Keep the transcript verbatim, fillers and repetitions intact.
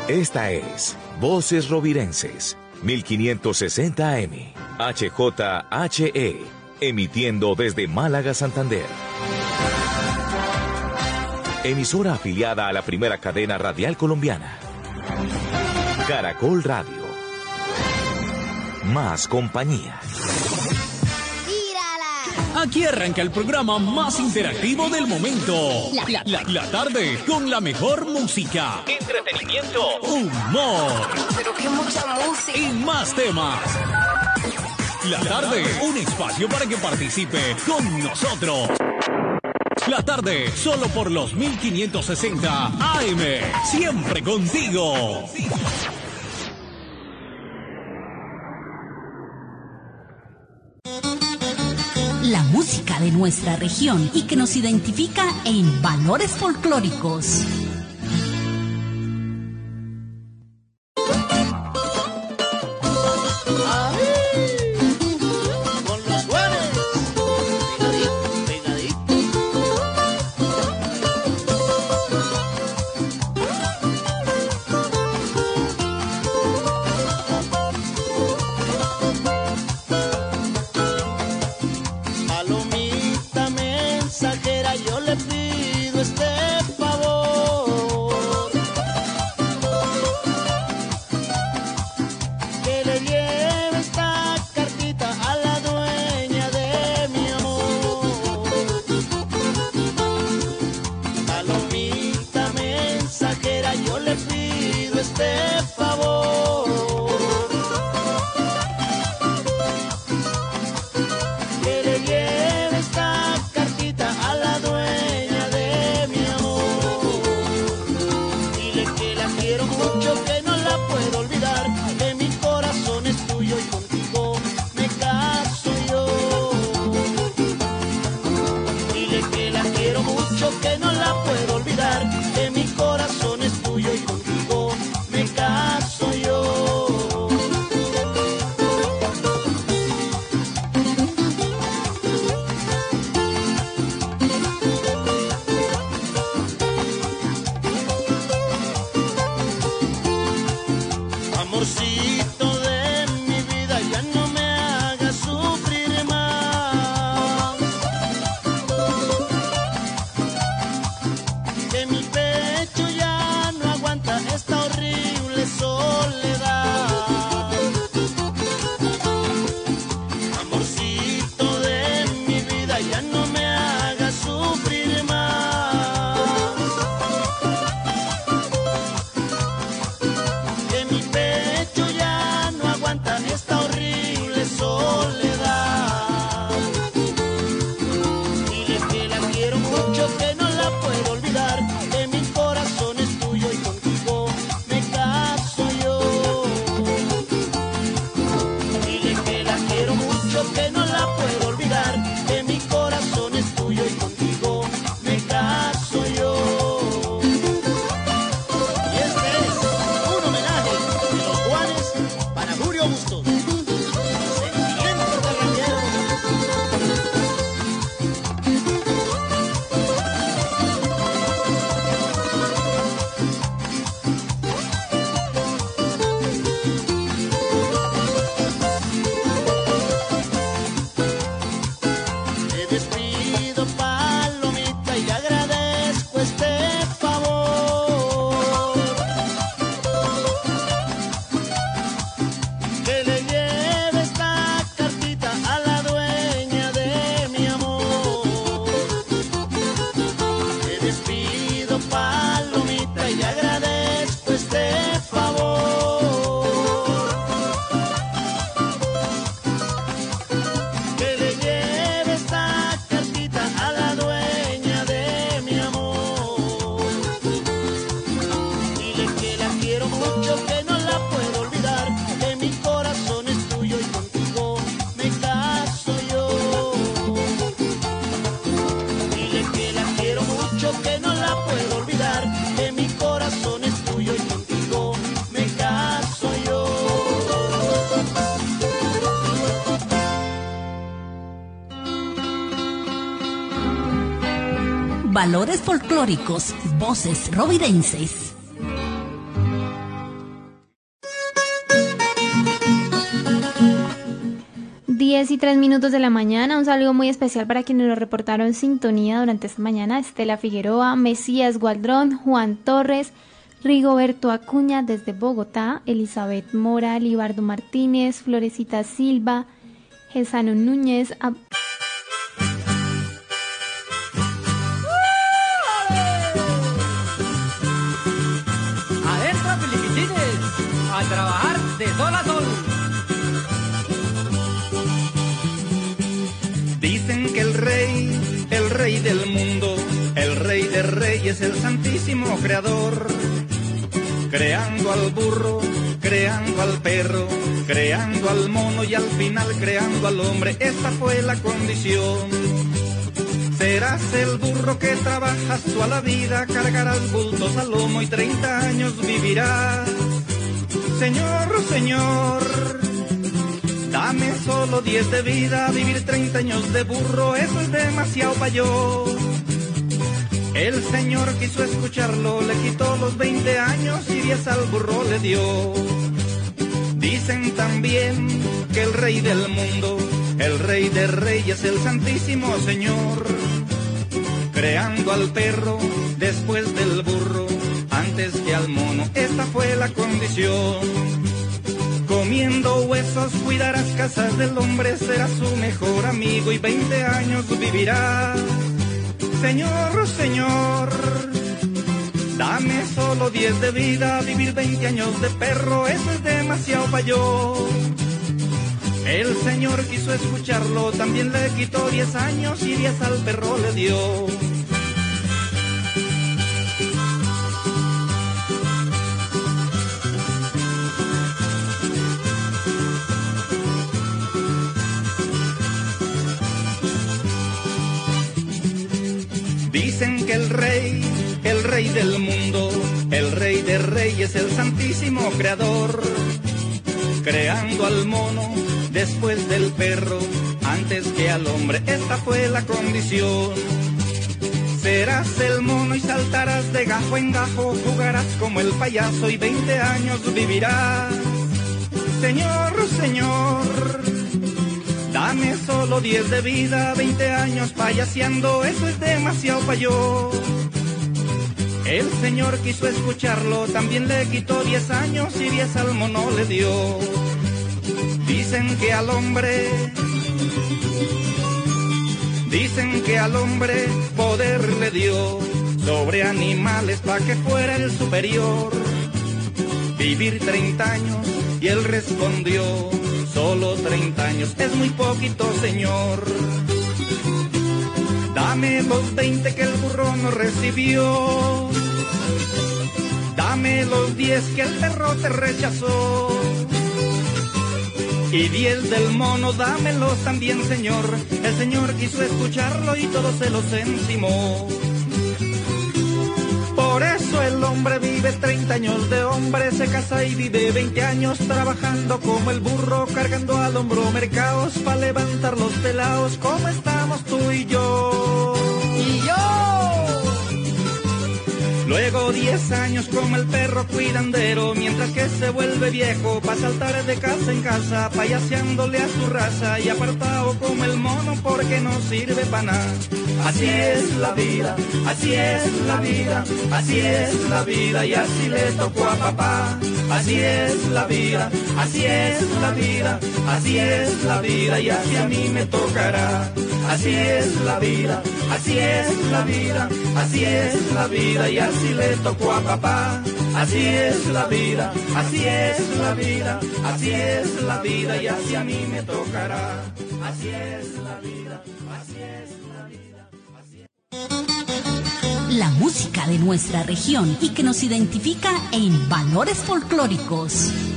Esta es Voces Rovirenses, mil quinientos sesenta A M, H J H E, emitiendo desde Málaga, Santander. Emisora afiliada a la primera cadena radial colombiana. Caracol Radio. Más compañía. Aquí arranca el programa más interactivo del momento. La, la, la, la tarde con la mejor música, entretenimiento, humor. Pero qué mucha música. Y más temas. La tarde, un espacio para que participe con nosotros. La tarde, solo por los mil quinientos sesenta A M. Siempre contigo. La música de nuestra región y que nos identifica en Valores Folclóricos. Valores Folclóricos, Voces Rovirenses. diez y tres minutos de la mañana. Un saludo muy especial para quienes lo reportaron sintonía durante esta mañana. Estela Figueroa, Mesías Gualdrón, Juan Torres, Rigoberto Acuña desde Bogotá, Elizabeth Mora, Libardo Martínez, Florecita Silva, Gesano Núñez. Ab- Adentro Filipichines, a trabajar de sol a sol. Dicen que el rey, el rey del mundo, el rey de reyes, el santísimo creador, creando al burro, creando al perro, creando al mono y al final creando al hombre, esta fue la condición. Serás el burro que trabajas toda la vida, cargarás bultos al lomo y treinta años vivirás. Señor, señor, dame solo diez de vida, vivir treinta años de burro, eso es demasiado pa' yo. El señor quiso escucharlo, le quitó los veinte años y diez al burro le dio. Dicen también que el rey del mundo, el rey de reyes, el santísimo señor, creando al perro después del burro, antes que al mono, esta fue la condición. Comiendo huesos cuidarás casas del hombre, serás su mejor amigo y veinte años vivirás. Señor, señor, dame solo diez de vida, vivir veinte años de perro, eso es demasiado pa' yo. El señor quiso escucharlo, también le quitó diez años y diez al perro le dio. Dicen que el rey, el rey del mundo, el rey de reyes, el santísimo creador, creando al mono después del perro, antes que al hombre, esta fue la condición. Serás el mono y saltarás de gajo en gajo, jugarás como el payaso y veinte años vivirás. Señor, señor, dame solo diez de vida, veinte años payaseando, eso es demasiado pa' yo. El señor quiso escucharlo, también le quitó diez años y diez al mono le dio. Dicen que al hombre, dicen que al hombre poder le dio sobre animales pa' que fuera el superior. Vivir treinta años y él respondió, solo treinta años es muy poquito, señor. Dame los veinte que el burro no recibió, dame los diez que el perro te rechazó, y diez del mono, dámelos también, señor. El señor quiso escucharlo y todo se los encimó. Por eso el hombre vive treinta años de hombre, se casa y vive veinte años trabajando como el burro, cargando al hombro mercados pa' levantar los pelados, como estamos tú y yo. Y yo. Luego diez años como el perro cuidandero, mientras que se vuelve viejo pa' saltar de casa en casa, payaseándole a su raza, y apartado como el mono porque no sirve pa' nada. Así es la vida, así es la vida, así es la vida y así le tocó a papá. Así es la vida, así es la vida, así es la vida y así a mí me tocará. Así es la vida, así es la vida, así es la vida y así le tocó a papá. Así es la vida, así es la vida, así es la vida y así a mí me tocará. Así es la vida, así es la vida. Así es... La música de nuestra región y que nos identifica en Valores Folclóricos.